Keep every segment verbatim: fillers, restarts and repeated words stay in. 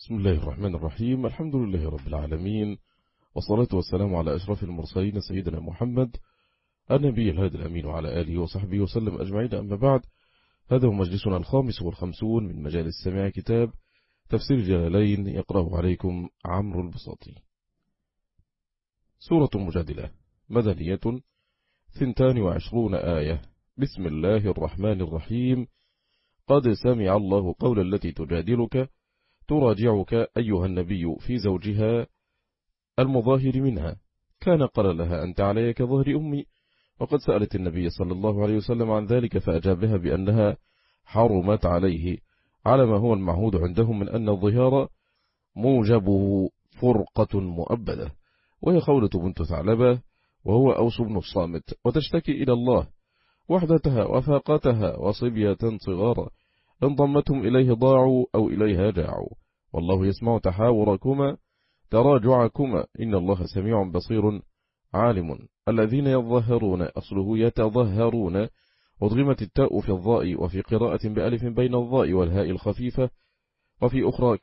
بسم الله الرحمن الرحيم. الحمد لله رب العالمين، والصلاة والسلام على أشرف المرسلين سيدنا محمد النبي الهادي الأمين وعلى آله وصحبه وسلم أجمعين. أما بعد، هذا هو مجلسنا الخامس والخمسون من مجال السماع كتاب تفسير الجلالين، يقرأه عليكم عمرو البساطي. سورة المجادلة مدنية، ثنتان وعشرون آية. بسم الله الرحمن الرحيم. قد سمع الله قول التي تجادلك تراجعك أيها النبي في زوجها المظاهر منها، كان قال لها أنت علي كظهر أمي. وقد سألت النبي صلى الله عليه وسلم عن ذلك فأجابها بأنها حرمت عليه، على ما هو المعهود عندهم من أن الظهار موجبه فرقة مؤبدة، وهي خولة بنت ثعلبة وهو أوس بن الصامت، وتشتكي إلى الله وحدتها وفاقتها وصبية صغارا، إن ضمتهم إليه ضاعوا أو إليها جاعوا، والله يسمع تحاوركما تراجعكما إن الله سميع بصير عالم. الذين يظهرون أصله يتظهرون، وضغمت التاء في الضاء، وفي قراءة بألف بين الضاء والهاء الخفيفة، وفي أخرى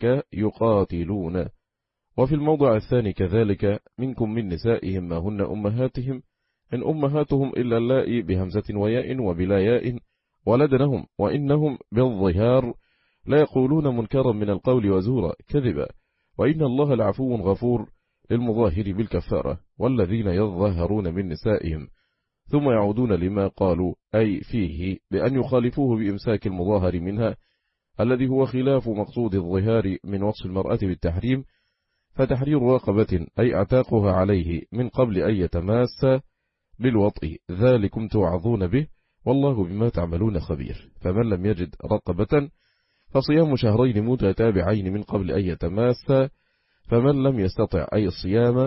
يقاتلون. وفي الموضع الثاني كذلك منكم من نسائهم ما هن أمهاتهم إن أمهاتهم إلا اللائي بهمزة وياء وبلا ياء ولدنهم، وإنهم بالظهار لا يقولون منكرا من القول وزورا كذبا، وإن الله لعفو غفور للمظاهر بالكفارة. والذين يظهرون من نسائهم ثم يعودون لما قالوا أي فيه بأن يخالفوه بإمساك المظاهر منها، الذي هو خلاف مقصود الظهار من وصف المرأة بالتحريم، فتحرير رقبة أي اعتاقها عليه من قبل أن يتماس بالوطء، ذلكم توعظون به والله بما تعملون خبير. فمن لم يجد رقبة فصيام شهرين متتابعين من قبل أن يتماس، فمن لم يستطع أي الصيام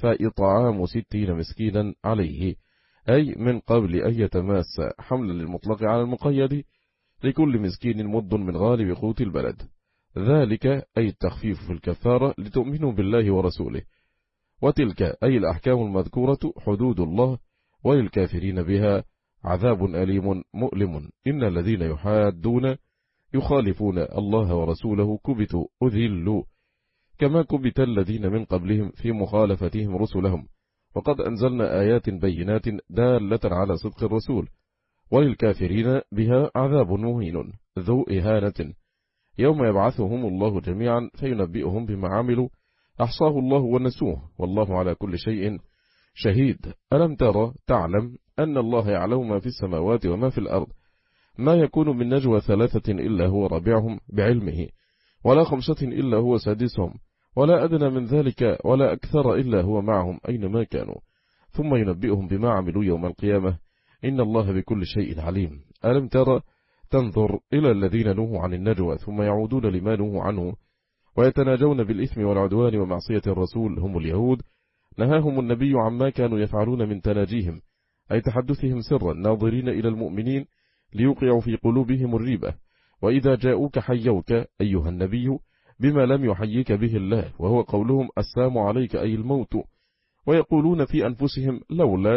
فإطعام ستين مسكينا عليه، أي من قبل أن يتماس، حملا للمطلق على المقيد، لكل مسكين مد من غالب قوت البلد، ذلك أي التخفيف في الكفارة لتؤمنوا بالله ورسوله. وتلك أي الأحكام المذكورة حدود الله، وللكافرين بها عذاب أليم مؤلم. إن الذين يحادون يخالفون الله ورسوله كبتوا أذلوا كما كبت الذين من قبلهم في مخالفتهم رسلهم، وقد أنزلنا آيات بينات دالة على صدق الرسول. وللكافرين بها عذاب مهين ذو إهانة، يوم يبعثهم الله جميعا فينبئهم بما عملوا أحصاه الله ونسوه، والله على كل شيء شهيد. ألم ترى تعلم أن الله يعلم ما في السماوات وما في الأرض، ما يكون من نجوى ثلاثة إلا هو رابعهم بعلمه، ولا خمسة إلا هو سادسهم، ولا أدنى من ذلك ولا أكثر إلا هو معهم أينما كانوا، ثم ينبئهم بما عملوا يوم القيامة إن الله بكل شيء عليم. ألم ترى تنظر إلى الذين نهوا عن النجوى ثم يعودون لما نهوا عنه ويتناجون بالإثم والعدوان ومعصية الرسول، هم اليهود، نهاهم النبي عما كانوا يفعلون من تناجيهم أي تحدثهم سرا ناظرين إلى المؤمنين ليوقعوا في قلوبهم الريبة، وإذا جاءوك حيوك أيها النبي بما لم يحييك به الله، وهو قولهم السلام عليك أي الموت، ويقولون في أنفسهم لولا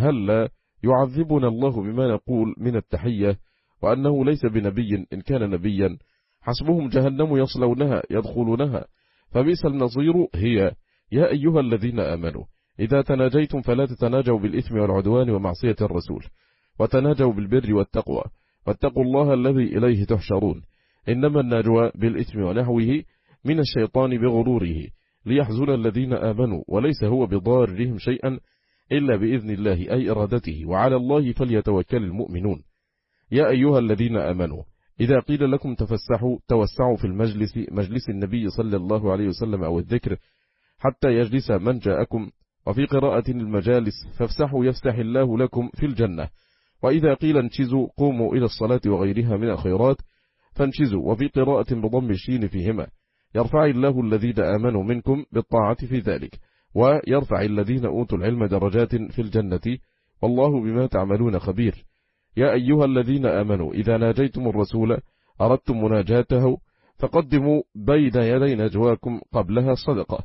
هل يعذبنا الله بما نقول من التحية، وأنه ليس بنبي إن كان نبيا، حسبهم جهنم يصلونها يدخلونها فبئس النصير هي. يا أيها الذين آمنوا إذا تناجيتم فلا تتناجوا بالإثم والعدوان ومعصية الرسول، وتناجوا بالبر والتقوى، واتقوا الله الذي إليه تحشرون. إنما النجوى بالإثم ونحوه من الشيطان بغروره ليحزن الذين آمنوا، وليس هو بضارهم شيئا إلا بإذن الله أي إرادته، وعلى الله فليتوكل المؤمنون. يا أيها الذين آمنوا إذا قيل لكم تفسحوا توسعوا في المجلس، مجلس النبي صلى الله عليه وسلم أو الذكر، حتى يجلس من جاءكم، وفي قراءة المجالس فافسحوا يفسح الله لكم في الجنة. وإذا قيل انشزوا قوموا إلى الصلاة وغيرها من الخيرات فانشزوا، وفي قراءة بضم الشين فيهما، يرفع الله الذين آمنوا منكم بالطاعة في ذلك، ويرفع الذين أوتوا العلم درجات في الجنة، والله بما تعملون خبير. يا أيها الذين آمنوا إذا ناجيتم الرسول أردتم مناجاته فقدموا بين يدي نجواكم قبلها صدقة،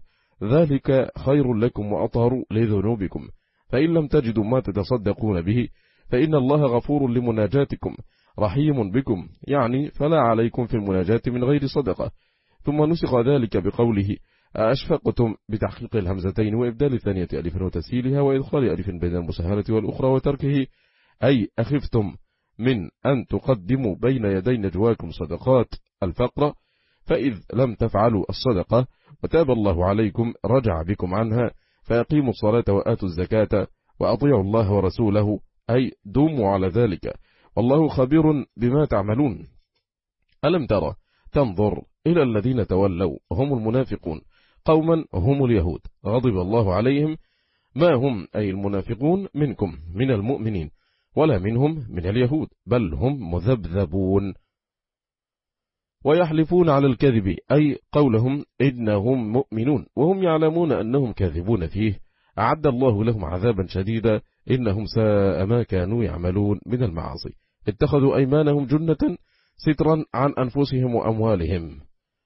ذلك خير لكم وأطهر لذنوبكم، فإن لم تجدوا ما تتصدقون به فإن الله غفور لمناجاتكم رحيم بكم، يعني فلا عليكم في المناجاة من غير صدقة، ثم نسخ ذلك بقوله أشفقتم بتحقيق الهمزتين وإبدال الثانية ألف وتسهيلها وإدخال ألف بين المسهلة والأخرى وتركه، أي أخفتم من أن تقدموا بين يدي نجواكم صدقات الفقر، فإذ لم تفعلوا الصدقة وتاب الله عليكم رجع بكم عنها، فيقيموا الصلاة وآتوا الزكاة وأطيعوا الله ورسوله، أي دوموا على ذلك، والله خبير بما تعملون. ألم ترى تنظر إلى الذين تولوا هم المنافقون قوما هم اليهود غضب الله عليهم، ما هم أي المنافقون منكم من المؤمنين ولا منهم من اليهود، بل هم مذبذبون. ويحلفون على الكذب، أي قولهم إنهم مؤمنون وهم يعلمون أنهم كاذبون فيه، أعد الله لهم عذابا شديدا إنهم ساء ما كانوا يعملون من المعاصي. اتخذوا أيمانهم جنة سترا عن أنفسهم وأموالهم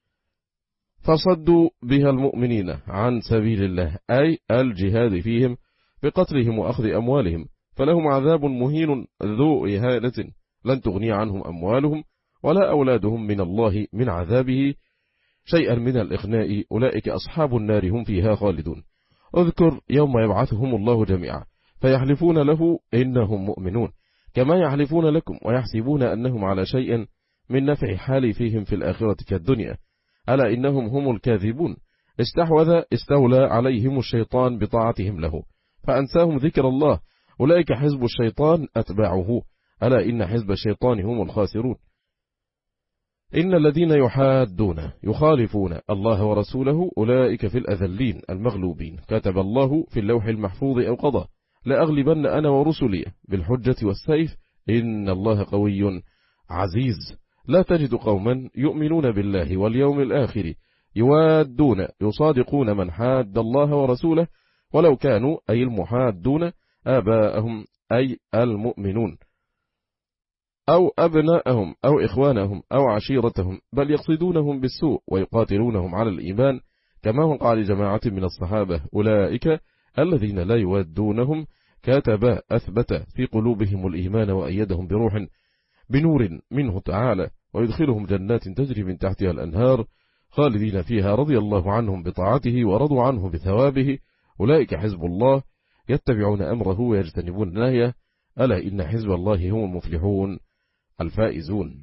فصدوا بها المؤمنين عن سبيل الله، أي الجهاد فيهم بقتلهم وأخذ أموالهم، فلهم عذاب مهين ذو إهانة لن تغني عنهم أموالهم ولا أولادهم من الله من عذابه شيئا من الإغناء، أولئك أصحاب النار هم فيها خالدون. اذكر يوم يبعثهم الله جميعا فيحلفون له إنهم مؤمنون كما يحلفون لكم ويحسبون أنهم على شيء من نفع حال فيهم في الآخرة كالدنيا، ألا إنهم هم الكاذبون. استحوذ استولى عليهم الشيطان بطاعتهم له فأنساهم ذكر الله، أولئك حزب الشيطان أتباعه، ألا إن حزب الشيطان هم الخاسرون. إن الذين يحادون يخالفون الله ورسوله أولئك في الأذلين المغلوبين، كتب الله في اللوح المحفوظ أو قضى لأغلبن أنا ورسلي بالحجة والسيف إن الله قوي عزيز. لا تجد قوما يؤمنون بالله واليوم الآخر يوادون يصادقون من حاد الله ورسوله ولو كانوا أي المحادون آباءهم أي المؤمنون أو أبناءهم أو إخوانهم أو عشيرتهم، بل يقصدونهم بالسوء ويقاتلونهم على الإيمان، كما وقع لجماعة من الصحابة أولئك الذين لا يوادونهم كتب أثبت في قلوبهم الإيمان وأيدهم بروح بنور منه تعالى، ويدخلهم جنات تجري من تحتها الأنهار خالدين فيها رضي الله عنهم بطاعته ورضوا عنه بثوابه، أولئك حزب الله يتبعون أمره ويجتنبون نهيه، ألا إن حزب الله هم المفلحون الفائزون.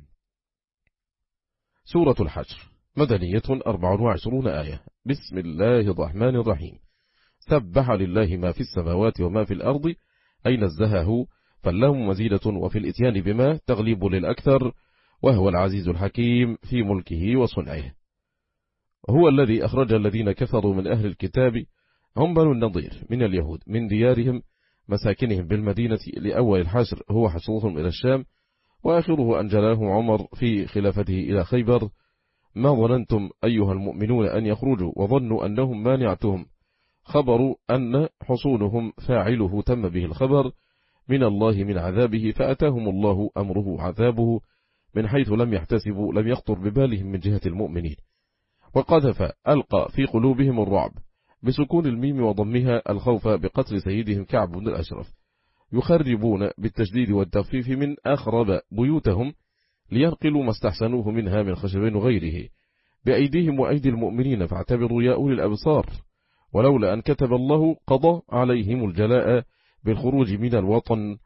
سورة الحشر مدنية أربع وعشرون آية. بسم الله الرحمن الرحيم. سبح لله ما في السماوات وما في الأرض، أي نزهه فله مزيدة وفي الإتيان بما تغليب للأكثر، وهو العزيز الحكيم في ملكه وصنعه. هو الذي أخرج الذين كفروا من أهل الكتاب هم بنو النضير من اليهود من ديارهم مساكنهم بالمدينة لأول الحشر، هو حشرهم إلى الشام، وآخره أن جلاه عمر في خلافته إلى خيبر. ما ظننتم أيها المؤمنون أن يخرجوا وظنوا أنهم مانعتهم خبروا أن حصولهم فاعله تم به الخبر من الله من عذابه، فأتاهم الله أمره عذابه من حيث لم يحتسبوا، لم يخطر ببالهم من جهة المؤمنين. وقذف ألقى في قلوبهم الرعب بسكون الميم وضمها الخوف بقتل سيدهم كعب بن الأشرف، يخربون بالتشديد والتخفيف من أخرب بيوتهم لينقلوا ما استحسنوه منها من خشب وغيره بأيديهم وأيدي المؤمنين، فاعتبروا يا أولي الأبصار. ولولا أن كتب الله قضى عليهم الجلاء بالخروج من الوطن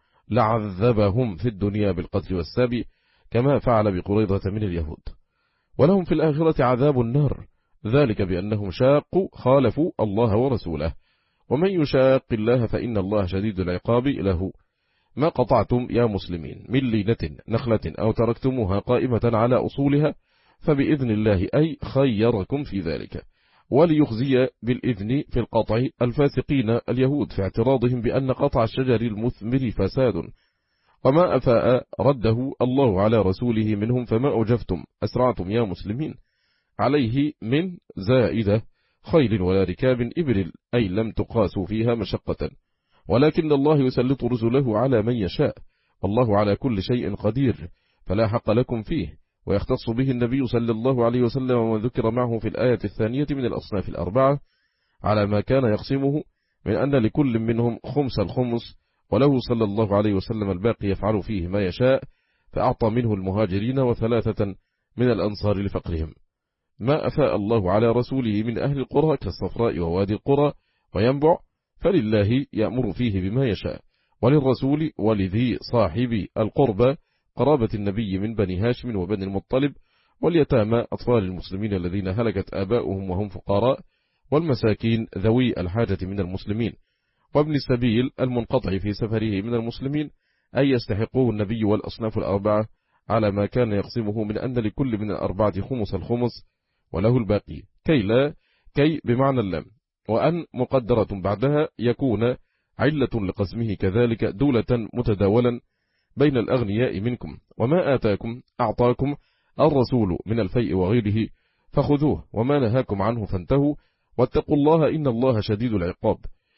لعذبهم في الدنيا بالقتل والسبي كما فعل بقريظة من اليهود، ولهم في الآخرة عذاب النار، ذلك بأنهم شاقوا خالفوا الله ورسوله، ومن يشاق الله فإن الله شديد العقاب له. ما قطعتم يا مسلمين من لينة نخلة أو تركتموها قائمة على أصولها فبإذن الله، أي خيركم في ذلك، وليخزي بالإذن في القطع الفاسقين اليهود في اعتراضهم بأن قطع الشجر المثمر فساد، وما أفاء رده الله على رسوله منهم، فما أجفتم أسرعتم يا مسلمين عليه من زائدة خيل ولا ركاب إبل، أي لم تقاسوا فيها مشقة، ولكن الله يسلط رسله على من يشاء، والله على كل شيء قدير، فلا حق لكم فيه. ويختص به النبي صلى الله عليه وسلم وذكر معه في الآية الثانية من الأصناف الأربعة على ما كان يقسمه من أن لكل منهم خمس الخمس، وله صلى الله عليه وسلم الباقي يفعل فيه ما يشاء، فأعطى منه المهاجرين وثلاثة من الأنصار لفقرهم. ما أفاء الله على رسوله من أهل القرى كالصفراء ووادي القرى وينبع فلله يأمر فيه بما يشاء، وللرسول ولذي صاحب القربى قرابة النبي من بني هاشم وبني المطلب، واليتامى أطفال المسلمين الذين هلكت آباؤهم وهم فقراء، والمساكين ذوي الحاجة من المسلمين، وابن السبيل المنقطع في سفره من المسلمين، أي يستحقوه النبي والأصناف الأربعة على ما كان يقسمه من أن لكل من الأربعة خمس الخمس وله الباقي، كي لا كي بمعنى اللام، وأن مقدرة بعدها يكون علة لقسمه كذلك دولة متداولا بين الأغنياء منكم، وما آتاكم أعطاكم الرسول من الفيء وغيره فخذوه، وما نهاكم عنه فانتهوا، واتقوا الله إن الله شديد العقاب.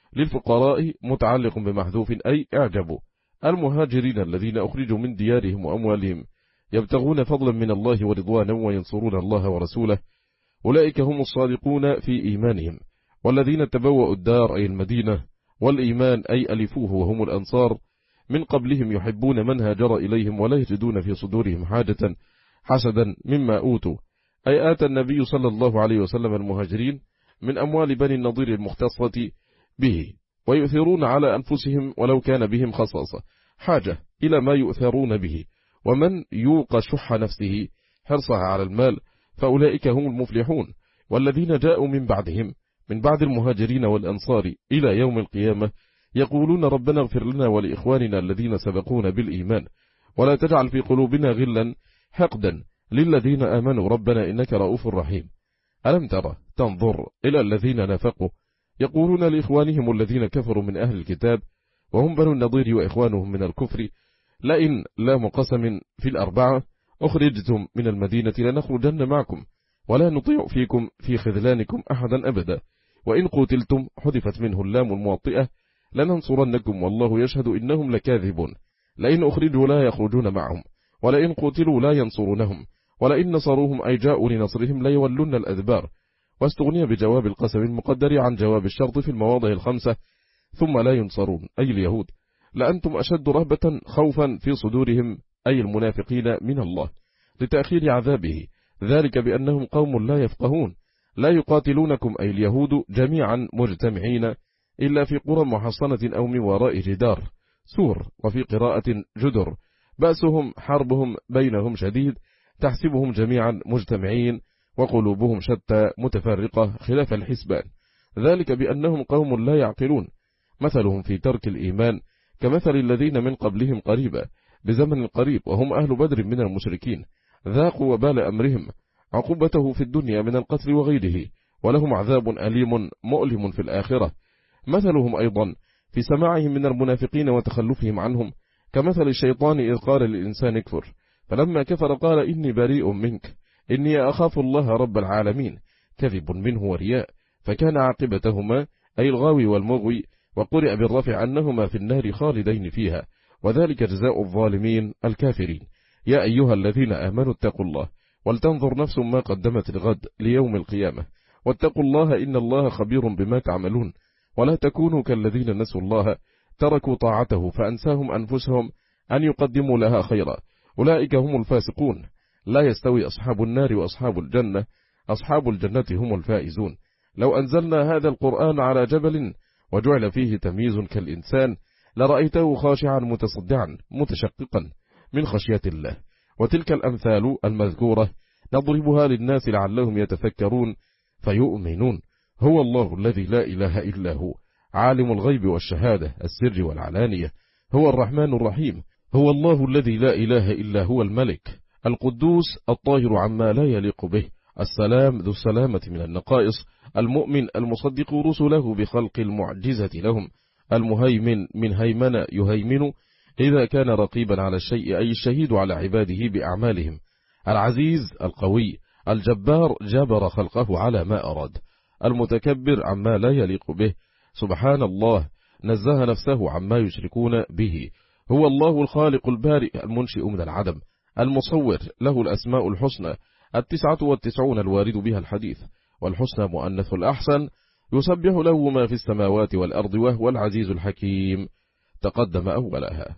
للفقراء متعلق بمحذوف أي اعجبوا المهاجرين الذين أخرجوا من ديارهم وأموالهم يبتغون فضلا من الله ورضوانا وينصرون الله ورسوله، أولئك هم الصادقون في إيمانهم، والذين تبوأوا الدار أي المدينة والإيمان أي ألفوه وهم الأنصار من قبلهم يحبون من هاجر إليهم ولا يجدون في صدورهم حاجة حسدا مما أوتوا، أي آتى النبي صلى الله عليه وسلم المهاجرين من أموال بني النضير المختصة به، ويؤثرون على أنفسهم ولو كان بهم خصاصة حاجة إلى ما يؤثرون به، ومن يوق شح نفسه حرصها على المال فأولئك هم المفلحون. والذين جاءوا من بعدهم من بعد المهاجرين والأنصار إلى يوم القيامة يقولون ربنا اغفر لنا ولإخواننا الذين سبقونا بالإيمان ولا تجعل في قلوبنا غلا حقدا للذين آمنوا ربنا إنك رؤوف رحيم. ألم ترى تنظر إلى الذين نافقوا يقولون لإخوانهم الذين كفروا من أهل الكتاب وهم بنو النضير وإخوانهم من الكفر لئن لا مقسم في الأربعة أخرجتم من المدينة لنخرجن معكم ولا نطيع فيكم في خذلانكم أحدا أبدا، وإن قتلتم حذفت منه اللام الموطئة لننصرنكم والله يشهد إنهم لكاذبون، لئن أخرجوا لا يخرجون معهم ولئن قتلوا لا ينصرونهم ولئن نصروهم أي جاءوا لنصرهم لا يولون الأدبار. واستغني بجواب القسم المقدر عن جواب الشرط في المواضع الخمسة ثم لا ينصرون أي اليهود، لأنتم أشد رهبة خوفا في صدورهم أي المنافقين من الله لتأخير عذابه، ذلك بأنهم قوم لا يفقهون لا يقاتلونكم أي اليهود جميعا مجتمعين إلا في قرى محصنة أو من وراء جدار سور، وفي قراءة جدر، بأسهم حربهم بينهم شديد تحسبهم جميعا مجتمعين وقلوبهم شتى متفرقة خلاف الحسبان، ذلك بأنهم قوم لا يعقلون، مثلهم في ترك الإيمان كمثل الذين من قبلهم قريبا بزمن قريب وهم أهل بدر من المشركين ذاقوا وبال أمرهم عقوبته في الدنيا من القتل وغيره ولهم عذاب أليم مؤلم في الآخرة. مثلهم أيضا في سماعهم من المنافقين وتخلفهم عنهم كمثل الشيطان إذ قال للإنسان اكفر فلما كفر قال إني بريء منك إني أخاف الله رب العالمين، كذب منه ورياء، فكان عاقبتهما أي الغاوي والمغوي، وقرئ بالرفع أنهما في النار خالدين فيها، وذلك جزاء الظالمين الكافرين. يا أيها الذين آمنوا اتقوا الله ولتنظر نفس ما قدمت لغد ليوم القيامة واتقوا الله إن الله خبير بما تعملون، ولا تكونوا كالذين نسوا الله تركوا طاعته فأنساهم أنفسهم أن يقدموا لها خيرا، أولئك هم الفاسقون. لا يستوي أصحاب النار وأصحاب الجنة، أصحاب الجنة هم الفائزون. لو أنزلنا هذا القرآن على جبل وجعل فيه تمييز كالإنسان لرأيته خاشعا متصدعا متشققا من خشية الله. وتلك الأمثال المذكورة نضربها للناس لعلهم يتفكرون فيؤمنون. هو الله الذي لا إله إلا هو عالم الغيب والشهادة السر والعلانية، هو الرحمن الرحيم. هو الله الذي لا إله إلا هو الملك القدوس الطاهر عما لا يليق به، السلام ذو السلامة من النقائص، المؤمن المصدق رسله بخلق المعجزة لهم، المهيمن من هيمن يهيمن إذا كان رقيبا على الشيء أي الشهيد على عباده بأعمالهم، العزيز القوي الجبار جبر خلقه على ما أراد، المتكبر عما لا يليق به، سبحان الله نزه نفسه عما يشركون به. هو الله الخالق البارئ المنشئ من العدم، المصور له الأسماء الحسنى التسعة والتسعون الوارد بها الحديث، والحسنى مؤنث الأحسن، يسبح له ما في السماوات والأرض وهو العزيز الحكيم. تقدم أولها.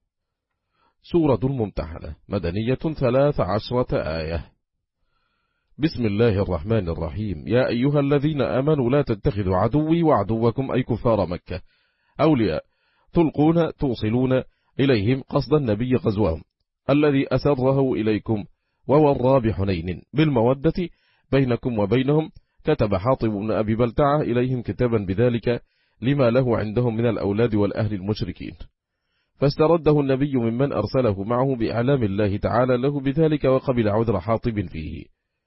سورة الممتحنة مدنية ثلاث عشرة آية. بسم الله الرحمن الرحيم. يا أيها الذين آمنوا لا تتخذوا عدوي وعدوكم أي كفار مكة أولياء تلقون توصلون إليهم قصد النبي غزوهم الذي أسره إليكم وورى بحنين بالمودة بينكم وبينهم، كتب حاطب بن أبي بلتعة إليهم كتابا بذلك لما له عندهم من الأولاد والأهل المشركين، فاسترده النبي ممن أرسله معه بإعلام الله تعالى له بذلك، وقبل عذر حاطب فيه.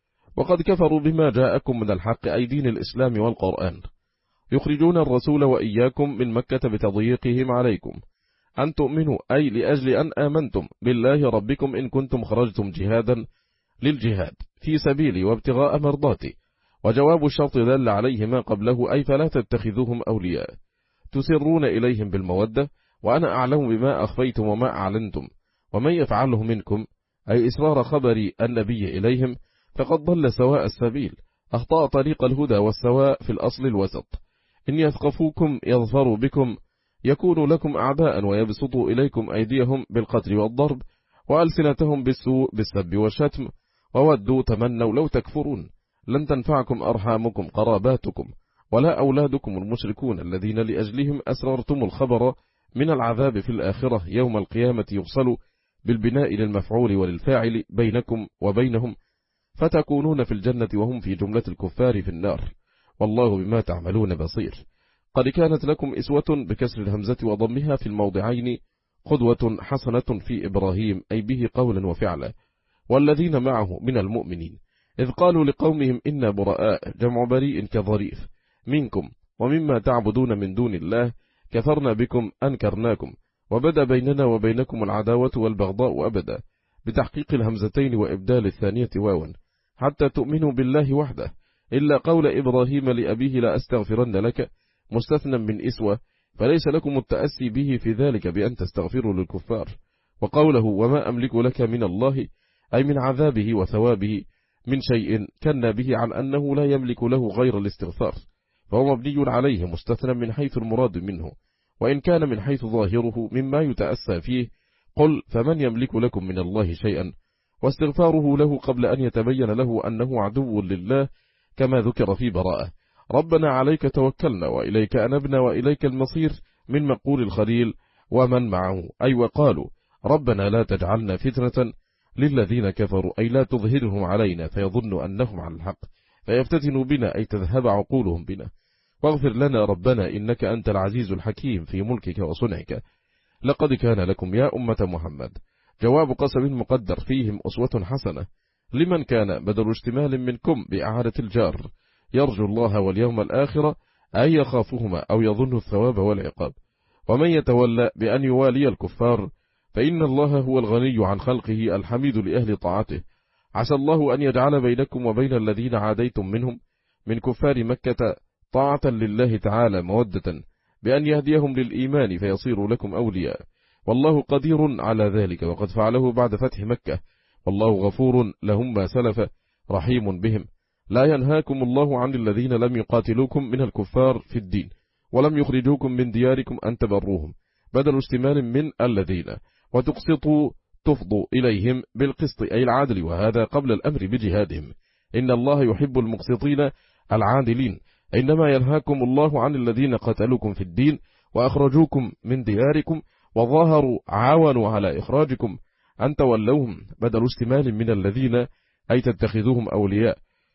وقد كفروا بما جاءكم من الحق أي دين الإسلام والقرآن، يخرجون الرسول وإياكم من مكة بتضييقهم عليكم أن تؤمنوا، أي لأجل أن آمنتم بالله ربكم إن كنتم خرجتم جهادا للجهاد في سبيلي وابتغاء مرضاتي. وجواب الشرط دل عليه ما قبله، أي فلا تتخذوهم أولياء تسرون إليهم بالمودة، وأنا أعلم بما أخفيتم وما أعلنتم، ومن يفعله منكم أي إسرار خبر النبي إليهم فقد ضل سواء السبيل، أخطأ طريق الهدى والسواء في الأصل الوسط. إن يثقفوكم يظفروا بكم، يكونوا لكم أعداء ويبسطوا إليكم أيديهم بالقتل والضرب وألسنتهم بالسوء بالسب والشتم، وودوا تمنوا لو تكفرون. لن تنفعكم أرحامكم قراباتكم ولا أولادكم المشركون الذين لأجلهم أسررتم الخبر من العذاب في الآخرة يوم القيامة، يفصل بالبناء للمفعول وللفاعل بينكم وبينهم، فتكونون في الجنة وهم في جملة الكفار في النار، والله بما تعملون بصير. قد كانت لكم إسوة بكسر الهمزة وضمها في الموضعين قدوة حسنة في إبراهيم أي به قولا وفعلا والذين معه من المؤمنين، إذ قالوا لقومهم إنا براء جمع بريء كظريف منكم ومما تعبدون من دون الله كفرنا بكم أنكرناكم وبدأ بيننا وبينكم العداوة والبغضاء أبدا، بتحقيق الهمزتين وإبدال الثانية واوا، حتى تؤمنوا بالله وحده، إلا قول إبراهيم لأبيه لا أستغفرن لك مستثنى من إسوة، فليس لكم التأسي به في ذلك بأن تستغفروا للكفار. وقوله وما أملك لك من الله أي من عذابه وثوابه من شيء كان به عن أنه لا يملك له غير الاستغفار، فهو مبني عليه مستثنى من حيث المراد منه، وإن كان من حيث ظاهره مما يتأسى فيه قل فمن يملك لكم من الله شيئا، واستغفاره له قبل أن يتبين له أنه عدو لله كما ذكر في براءة. ربنا عليك توكلنا وإليك أنبنا وإليك المصير من مقول الخليل ومن معه، أي وقالوا ربنا لا تجعلنا فتنة للذين كفروا أي لا تظهرهم علينا فيظنوا أنهم على الحق فيفتتنوا بنا أي تذهب عقولهم بنا، واغفر لنا ربنا إنك أنت العزيز الحكيم في ملكك وصنعك. لقد كان لكم يا أمة محمد جواب قسم مقدر فيهم أسوة حسنة لمن كان بدل اشتمال منكم بإعادة الجار يرجو الله واليوم الآخرة أي يخافهما أو يظن الثواب والعقاب، ومن يتولى بأن يوالي الكفار فإن الله هو الغني عن خلقه الحميد لأهل طاعته. عسى الله أن يجعل بينكم وبين الذين عاديتم منهم من كفار مكة طاعة لله تعالى مودة بأن يهديهم للإيمان فيصيروا لكم أولياء، والله قدير على ذلك وقد فعله بعد فتح مكة، والله غفور لهم ما سلف رحيم بهم. لا ينهاكم الله عن الذين لم يقاتلوكم من الكفار في الدين ولم يخرجوكم من دياركم أن تبروهم بدل اشتمال من الذين، وتقسطوا تفضوا إليهم بالقسط أي العادل، وهذا قبل الأمر بجهادهم، إن الله يحب المقسطين العادلين. إنما ينهاكم الله عن الذين قتلوكم في الدين وأخرجوكم من دياركم وظاهروا عاونوا على إخراجكم أن تولوهم بدل اشتمال من الذين أي تتخذوهم أولياء،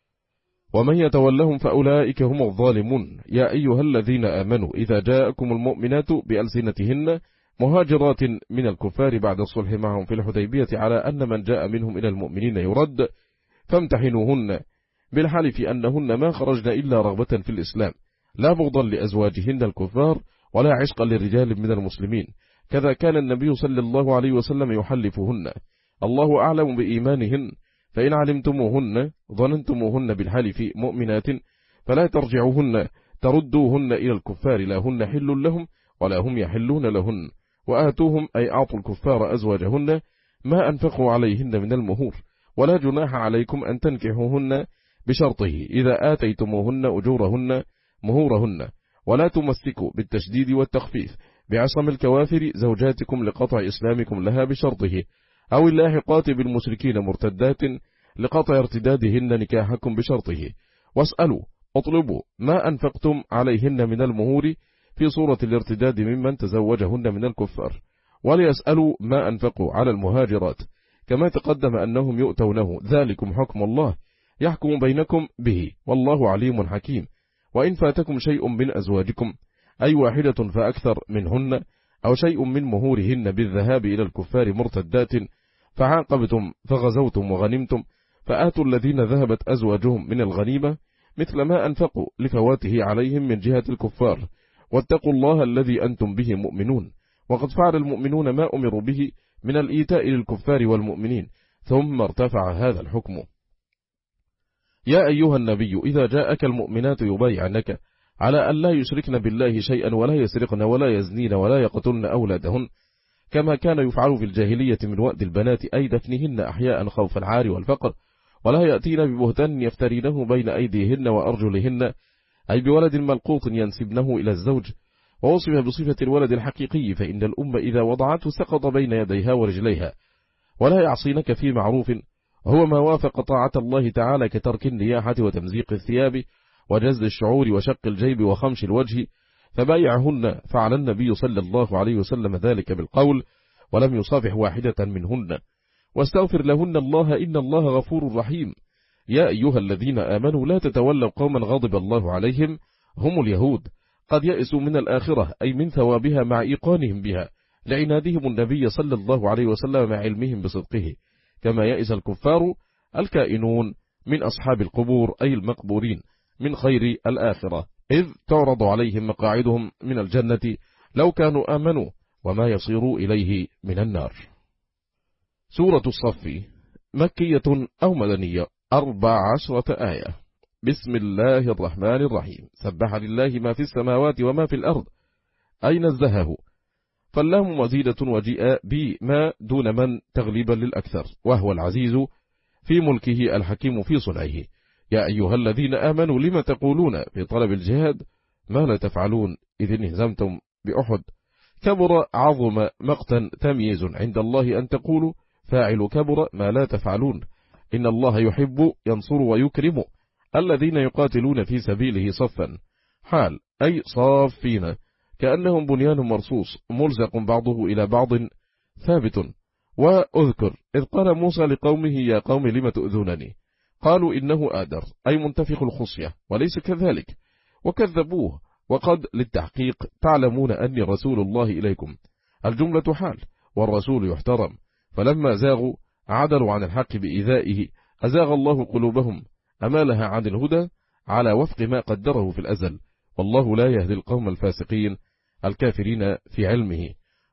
ومن يتولهم فأولئك هم الظالمون. يا أيها الذين آمنوا إذا جاءكم المؤمنات بألسنتهن مهاجرات من الكفار بعد الصلح معهم في الحديبية على أن من جاء منهم إلى المؤمنين يرد، فامتحنوهن بالحلف أنهن ما خرجن إلا رغبة في الإسلام لا بغضا لأزواجهن الكفار ولا عشقا لرجال من المسلمين، كذا كان النبي صلى الله عليه وسلم يحلفهن، الله أعلم بإيمانهن، فإن علمتموهن ظننتموهن بالحلف مؤمنات فلا ترجعوهن تردوهن إلى الكفار لا هن حل لهم ولا هم يحلون لهن، وآتوهم أي أعطوا الكفار أزواجهن ما أنفقوا عليهن من المهور، ولا جناح عليكم أن تنكحوهن بشرطه إذا آتيتموهن أجورهن مهورهن، ولا تمسكوا بالتشديد والتخفيف بعصم الكوافر زوجاتكم لقطع إسلامكم لها بشرطه، أو اللاحقات بالمشركين مرتدات لقطع ارتدادهن نكاحكم بشرطه، واسألوا اطلبوا ما أنفقتم عليهن من المهور في صورة الارتداد ممن تزوجهن من الكفار، وليسألوا ما أنفقوا على المهاجرات، كما تقدم أنهم يؤتونه، ذلكم حكم الله يحكم بينكم به، والله عليم حكيم. وإن فاتكم شيء من أزواجكم، أي واحدة فأكثر منهن، أو شيء من مهورهن بالذهاب إلى الكفار مرتدات، فعاقبتم فغزوتم وغنمتم، فآتوا الذين ذهبت أزواجهم من الغنيمة مثل ما أنفقوا لفواته عليهم من جهة الكفار، واتقوا الله الذي أنتم به مؤمنون. وقد فعل المؤمنون ما أمروا به من الإيتاء للكفار والمؤمنين، ثم ارتفع هذا الحكم. يا أيها النبي إذا جاءك المؤمنات يبايعنك على أن لا يشركن بالله شيئا ولا يسرقن ولا يزنين ولا يقتلن أولادهن كما كان يفعل في الجاهلية من وأد البنات، أي دفنهن أحياء خوف العار والفقر، ولا يأتين ببهتان يفترينه بين أيديهن وأرجلهن، أي بولد ملقوط ينسبنه إلى الزوج، ووصف بصفة الولد الحقيقي، فإن الأم إذا وضعته سقط بين يديها ورجليها. ولا يعصينك في معروف، هو ما وافق طاعة الله تعالى كترك النياحة وتمزيق الثياب وجز الشعور وشق الجيب وخمش الوجه، فبايعهن. فعل النبي صلى الله عليه وسلم ذلك بالقول، ولم يصافح واحدة منهن، واستغفر لهن الله إن الله غفور رحيم. يا أيها الذين آمنوا لا تتولوا قوما غضب الله عليهم، هم اليهود، قد يئسوا من الآخرة، أي من ثوابها مع إيقانهم بها، لعنادهم النبي صلى الله عليه وسلم مع علمهم بصدقه، كما يئس الكفار الكائنون من أصحاب القبور، أي المقبورين، من خير الآخرة، إذ تعرض عليهم مقاعدهم من الجنة لو كانوا آمنوا وما يصيروا إليه من النار. سورة الصف مكية أو مدنية، أربع عشرة آية. بسم الله الرحمن الرحيم. سبح لله ما في السماوات وما في الأرض، أي نزهه، فاللام مزيدة وجيء بما دون من تغليبا للأكثر، وهو العزيز في ملكه الحكيم في صنعه. يا أيها الذين آمنوا لما تقولون في طلب الجهاد ما لا تفعلون إذ انهزمتم بأحد، كبر عظم مقتا تمييز عند الله أن تقولوا فاعل كبر ما لا تفعلون، إن الله يحب ينصر ويكرم الذين يقاتلون في سبيله صفا، حال أي صافين كأنهم بنيان مرصوص ملزق بعضه إلى بعض ثابت. وأذكر إذ قال موسى لقومه يا قوم لم تؤذونني، قالوا إنه آدر، أي منتفخ الخصية، وليس كذلك، وكذبوه. وقد للتحقيق تعلمون أني رسول الله إليكم، الجملة حال، والرسول يحترم، فلما زاغوا عدلوا عن الحق بإيذائه أزاغ الله قلوبهم، أمالها عن الهدى على وفق ما قدره في الأزل، والله لا يهدي القوم الفاسقين الكافرين في علمه.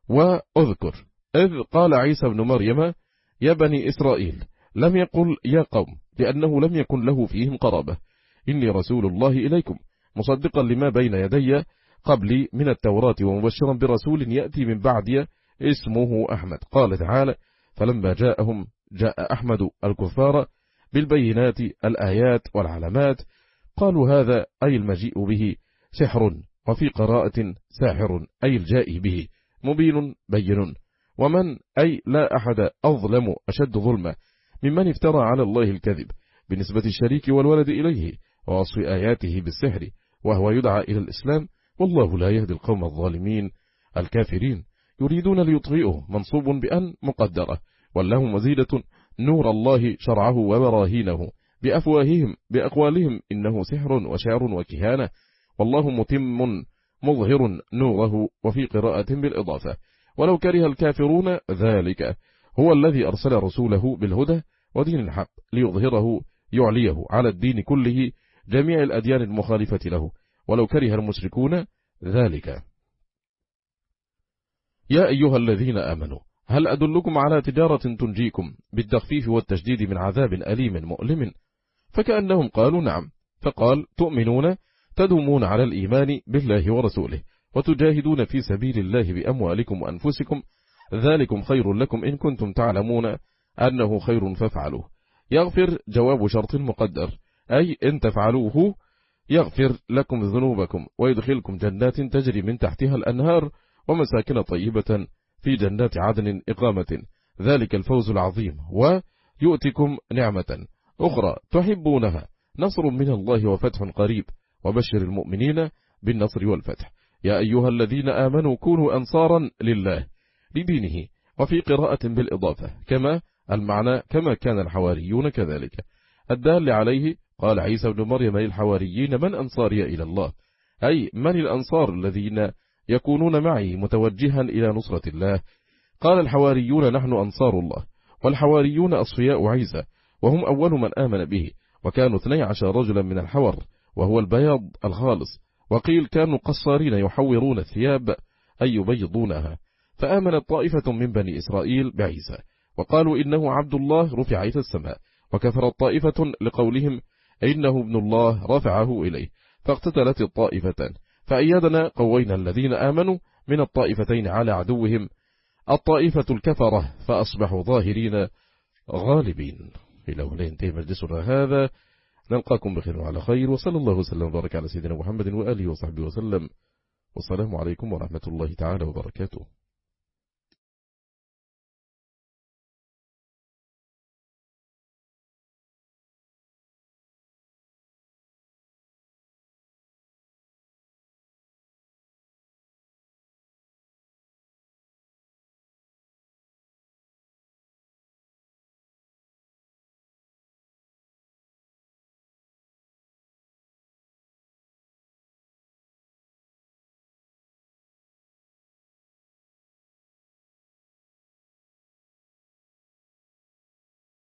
وأذكر إذ قال عيسى بن مريم يا بني إسرائيل، لم يقل يا قوم لأنه لم يكن له فيهم قرابة، إني رسول الله إليكم مصدقا لما بين يدي قبلي من التوراة ومبشرا برسول يأتي من بعدي اسمه أحمد. قال تعالى فلما جاءهم جاء أحمد الكفار بالبينات الآيات والعلامات، قالوا هذا أي المجيء به سحر، وفي قراءة ساحر أي الجاء به مبين بين. ومن أي لا أحد أظلم أشد ظلمة ممن افترى على الله الكذب بنسبة الشريك والولد إليه ووصف آياته بالسحر، وهو يدعى إلى الإسلام، والله لا يهدي القوم الظالمين الكافرين. يريدون ليطغئوا منصوب بأن مقدرة، واللهم مزيدة نور الله شرعه وبراهينه بأفواههم بأقوالهم إنه سحر وشعر وكهانة، والله متم مظهر نوره، وفي قراءة بالإضافة ولو كره الكافرون ذلك هو الذي أرسل رسوله بالهدى ودين الحق ليظهره يعليه على الدين كله جميع الأديان المخالفة له، ولو كره المشركون ذلك. يا أيها الذين آمنوا هل أدلكم على تجارة تنجيكم بالتخفيف والتشديد من عذاب أليم مؤلم؟ فكأنهم قالوا نعم، فقال تؤمنون تدومون على الإيمان بالله ورسوله وتجاهدون في سبيل الله بأموالكم وأنفسكم، ذلكم خير لكم إن كنتم تعلمون أنه خير فافعلوه. يغفر جواب شرط مقدر، أي إن تفعلوه يغفر لكم ذنوبكم ويدخلكم جنات تجري من تحتها الأنهار ومساكن طيبة في جنات عدن إقامة، ذلك الفوز العظيم. ويؤتكم نعمة أخرى تحبونها نصر من الله وفتح قريب وبشر المؤمنين بالنصر والفتح. يا أيها الذين آمنوا كونوا أنصارا لله لدينه. وفي قراءة بالإضافة كما المعنى كما كان الحواريون كذلك. الدال عليه قال عيسى بن مريم للحواريين من أنصاري إلى الله، أي من الأنصار الذين يكونون معي متوجها إلى نصرة الله. قال الحواريون نحن أنصار الله، والحواريون أصفياء عيسى وهم أول من آمن به، وكانوا اثني عشر رجلا من الحور وهو البياض الخالص، وقيل كانوا قصارين يحورون الثياب أي يبيضونها. فآمنت طائفة من بني إسرائيل بعيسى وقالوا إنه عبد الله رفع إلى السماء، وكفرت طائفة لقولهم إنه ابن الله رفعه إليه، فاقتتلت الطائفتان. فأيدنا قوينا الذين آمنوا من الطائفتين على عدوهم الطائفة الكفرة فأصبحوا ظاهرين غالبين. إلى هنا ينتهي مجلسنا هذا، نلقاكم بخير وعلى خير، وصلى الله وسلم وبارك على سيدنا محمد وآله وصحبه وسلم، والسلام عليكم ورحمة الله تعالى وبركاته.